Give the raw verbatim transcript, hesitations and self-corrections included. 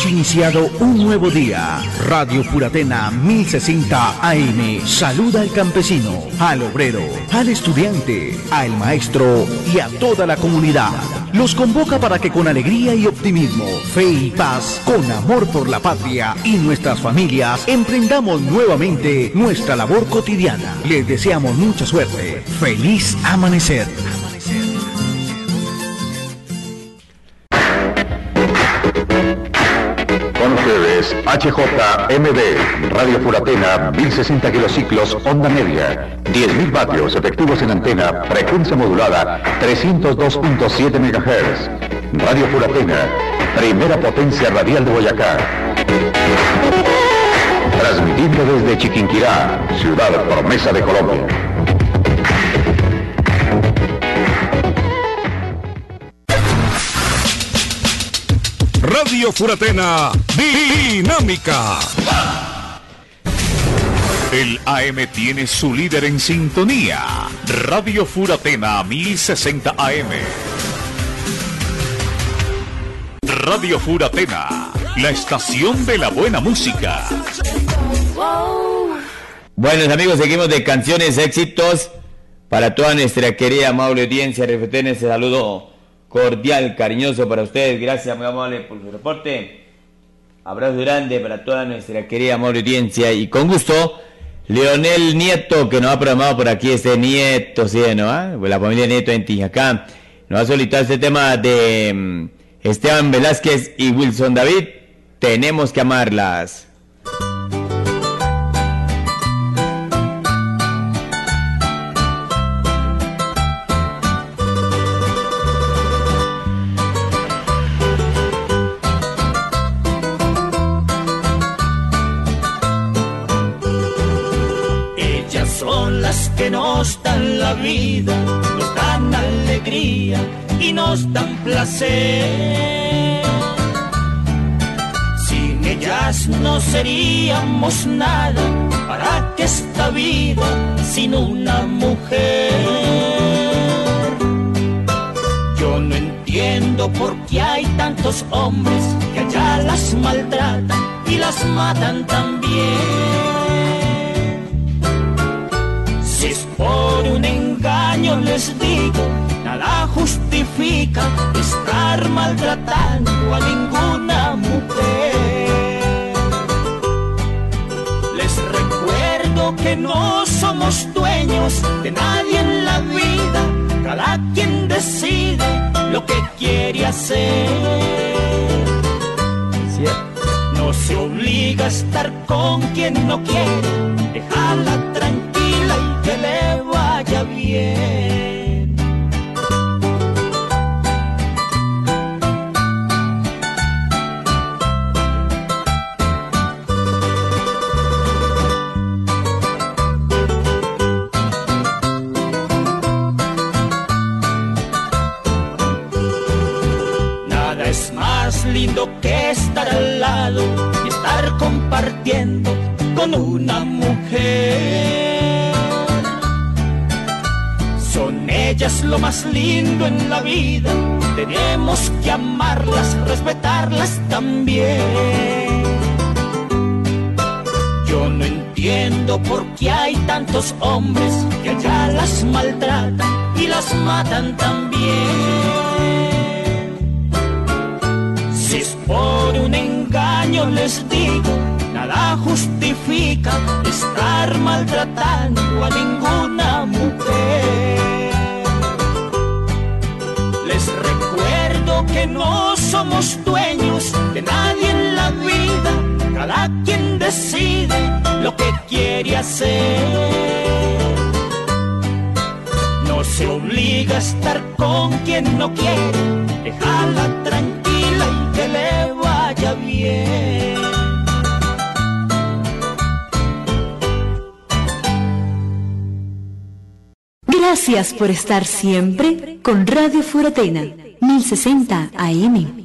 Hemos iniciado un nuevo día. Radio Furatena mil sesenta A M saluda al campesino, al obrero, al estudiante, al maestro y a toda la comunidad. Los convoca para que con alegría y optimismo, fe y paz, con amor por la patria y nuestras familias, emprendamos nuevamente nuestra labor cotidiana. Les deseamos mucha suerte. Feliz amanecer. Con ustedes, H J M D, Radio Furatena, mil sesenta kilociclos, onda media, diez mil vatios, efectivos en antena, frecuencia modulada, trescientos dos punto siete megahertz. Radio Furatena, primera potencia radial de Boyacá. Transmitiendo desde Chiquinquirá, ciudad promesa de Colombia. Radio Furatena Dinámica. El A M tiene su líder en sintonía. Radio Furatena mil sesenta A M. Radio Furatena, la estación de la buena música. Buenos amigos, seguimos de canciones, éxitos para toda nuestra querida amable audiencia. Refeten ese saludo cordial, cariñoso para ustedes. Gracias, muy amable por su reporte. Abrazo grande para toda nuestra querida amable audiencia. Y con gusto, Leonel Nieto, que nos ha programado por aquí este Nieto, ¿sí, no? ¿Ah? La familia Nieto en Tijacá nos ha solicitado este tema de um, Esteban Velázquez y Wilson David. Tenemos que amarlas. Que nos dan la vida, nos dan alegría y nos dan placer. Sin ellas no seríamos nada, ¿para qué esta vida sin una mujer? Yo no entiendo por qué hay tantos hombres que allá las maltratan y las matan también. Si es por un engaño les digo, nada justifica estar maltratando a ninguna mujer. Les recuerdo que no somos dueños de nadie en la vida, cada quien decide lo que quiere hacer. No se obliga a estar con quien no quiere, déjala tranquila y que le vaya bien. Nada es más lindo que estar al lado y estar compartiendo con una mujer. Son ellas lo más lindo en la vida, tenemos que amarlas, respetarlas también. Yo no entiendo por qué hay tantos hombres que allá las maltratan y las matan también. Si es por un engaño les digo, nada justifica estar maltratando a ninguna mujer. Les recuerdo que no somos dueños de nadie en la vida, cada quien decide lo que quiere hacer. No se obliga a estar con quien no quiere, déjala tranquila y que le vaya bien. Gracias por estar siempre con Radio Furatena mil sesenta A M.